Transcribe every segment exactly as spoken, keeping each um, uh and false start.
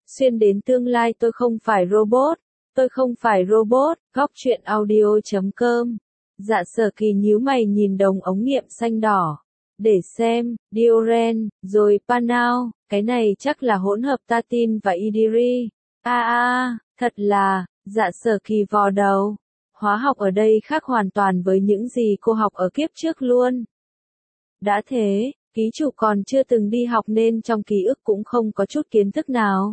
Xuyên đến tương lai tôi không phải robot, tôi không phải robot, góc truyện audio chấm com. Dạ Sở Kỳ nhíu mày nhìn đồng ống nghiệm xanh đỏ. Để xem, Dioren, rồi Panao, cái này chắc là hỗn hợp Tatin và Idiri. A a, thật là, Dạ Sở Kỳ vò đầu. Hóa học ở đây khác hoàn toàn với những gì cô học ở kiếp trước luôn. Đã thế, ký chủ còn chưa từng đi học nên trong ký ức cũng không có chút kiến thức nào.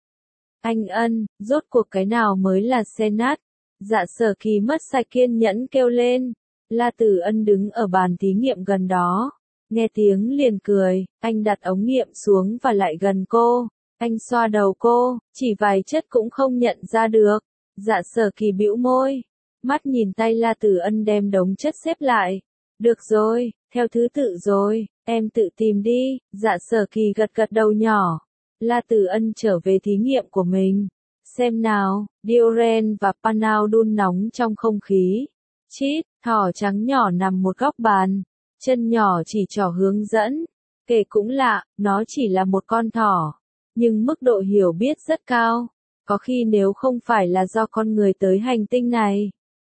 Anh ân, rốt cuộc cái nào mới là Senat? Dạ Sở Kỳ mất sạch kiên nhẫn kêu lên. La Tử Ân đứng ở bàn thí nghiệm gần đó. Nghe tiếng liền cười, anh đặt ống nghiệm xuống và lại gần cô. Anh xoa đầu cô, chỉ vài chất cũng không nhận ra được. Dạ Sở Kỳ bĩu môi. Mắt nhìn tay La Tử Ân đem đống chất xếp lại. Được rồi, theo thứ tự rồi, em tự tìm đi. Dạ Sở Kỳ gật gật đầu nhỏ. La Tử Ân trở về thí nghiệm của mình. Xem nào, Dioren và Panao đun nóng trong không khí. Chít, thỏ trắng nhỏ nằm một góc bàn. Chân nhỏ chỉ trỏ hướng dẫn. Kể cũng lạ, nó chỉ là một con thỏ. Nhưng mức độ hiểu biết rất cao. Có khi nếu không phải là do con người tới hành tinh này.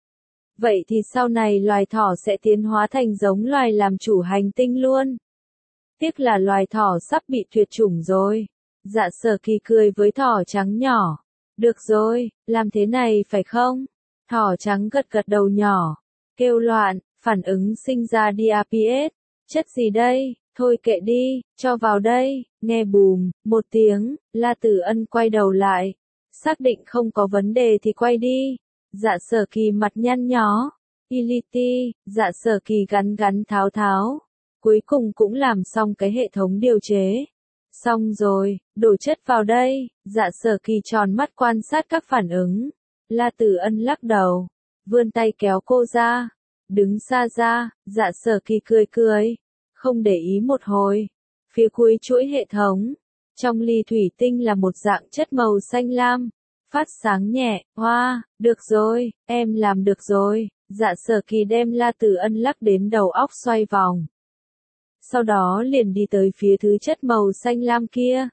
Vậy thì sau này loài thỏ sẽ tiến hóa thành giống loài làm chủ hành tinh luôn. Tiếc là loài thỏ sắp bị tuyệt chủng rồi. Dạ Sở Kỳ cười với thỏ trắng nhỏ. Được rồi, làm thế này phải không? Thỏ trắng gật gật đầu nhỏ. Kêu loạn, phản ứng sinh ra đê a pê ét. Chất gì đây? Thôi kệ đi, cho vào đây. Nghe bùm, một tiếng, La Tử Ân quay đầu lại. Xác định không có vấn đề thì quay đi. Dạ Sở Kỳ mặt nhăn nhó. Iliti, dạ Sở Kỳ gắn gắn tháo tháo. Cuối cùng cũng làm xong cái hệ thống điều chế. Xong rồi, đổ chất vào đây. Dạ Sở Kỳ tròn mắt quan sát các phản ứng. La Tử Ân lắc đầu. Vươn tay kéo cô ra. Đứng xa ra, dạ Sở Kỳ cười cười. Không để ý một hồi. Phía cuối chuỗi hệ thống. Trong ly thủy tinh là một dạng chất màu xanh lam. Phát sáng nhẹ, hoa, được rồi, em làm được rồi. Dạ Sở Kỳ đem La Tử Ân lắc đến đầu óc xoay vòng. Sau đó liền đi tới phía thứ chất màu xanh lam kia.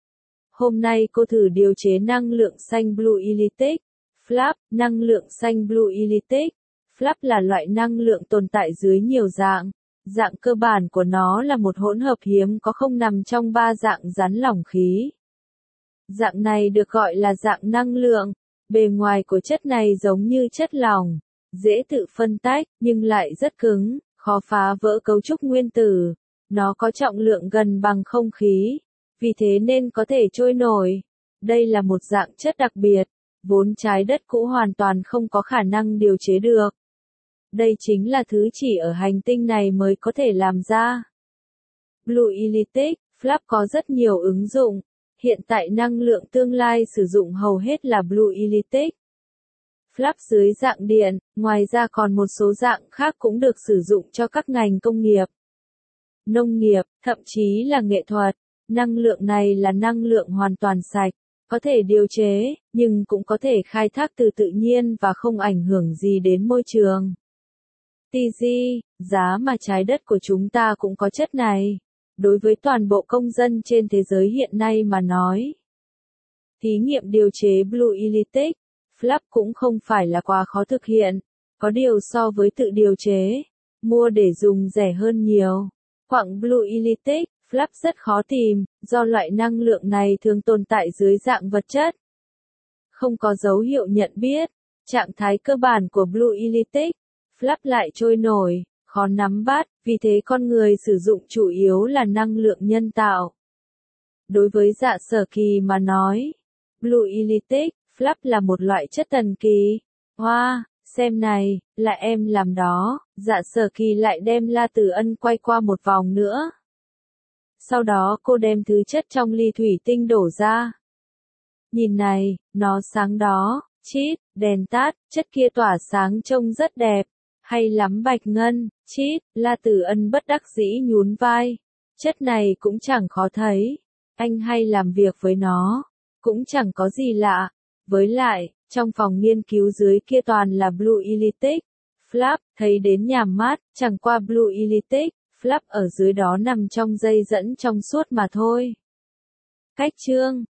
Hôm nay cô thử điều chế năng lượng xanh Blue Elytic. Flap, năng lượng xanh Blue Elytic. Flap là loại năng lượng tồn tại dưới nhiều dạng. Dạng cơ bản của nó là một hỗn hợp hiếm có không nằm trong ba dạng rắn lỏng khí. Dạng này được gọi là dạng năng lượng. Bề ngoài của chất này giống như chất lỏng, dễ tự phân tách, nhưng lại rất cứng, khó phá vỡ cấu trúc nguyên tử. Nó có trọng lượng gần bằng không khí, vì thế nên có thể trôi nổi. Đây là một dạng chất đặc biệt, vốn trái đất cũ hoàn toàn không có khả năng điều chế được. Đây chính là thứ chỉ ở hành tinh này mới có thể làm ra. Blue Elytic, Flap có rất nhiều ứng dụng. Hiện tại năng lượng tương lai sử dụng hầu hết là Blue Elytic. Flap dưới dạng điện, ngoài ra còn một số dạng khác cũng được sử dụng cho các ngành công nghiệp, nông nghiệp, thậm chí là nghệ thuật. Năng lượng này là năng lượng hoàn toàn sạch, có thể điều chế, nhưng cũng có thể khai thác từ tự nhiên và không ảnh hưởng gì đến môi trường. tê giê, giá mà trái đất của chúng ta cũng có chất này. Đối với toàn bộ công dân trên thế giới hiện nay mà nói. Thí nghiệm điều chế Blue Elytic, Flap cũng không phải là quá khó thực hiện. Có điều so với tự điều chế, mua để dùng rẻ hơn nhiều. Quặng Blue Elytic, Flap rất khó tìm, do loại năng lượng này thường tồn tại dưới dạng vật chất. Không có dấu hiệu nhận biết. Trạng thái cơ bản của Blue Elytic, Flap lại trôi nổi, khó nắm bắt, vì thế con người sử dụng chủ yếu là năng lượng nhân tạo. Đối với Dạ Sở Kỳ mà nói, Blue Elytic, Flap là một loại chất thần kỳ. Hoa, xem này, là em làm đó. Dạ Sở Kỳ lại đem La Tử Ân quay qua một vòng nữa. Sau đó cô đem thứ chất trong ly thủy tinh đổ ra. Nhìn này, nó sáng đó, chít, đèn tắt, chất kia tỏa sáng trông rất đẹp. Hay lắm Bạch Ngân, chít, La Tử Ân bất đắc dĩ nhún vai. Chất này cũng chẳng khó thấy. Anh hay làm việc với nó. Cũng chẳng có gì lạ. Với lại, trong phòng nghiên cứu dưới kia toàn là Blue Elytic. Flap, thấy đến nhàm mát, chẳng qua Blue Elytic, Flap ở dưới đó nằm trong dây dẫn trong suốt mà thôi. Cách chương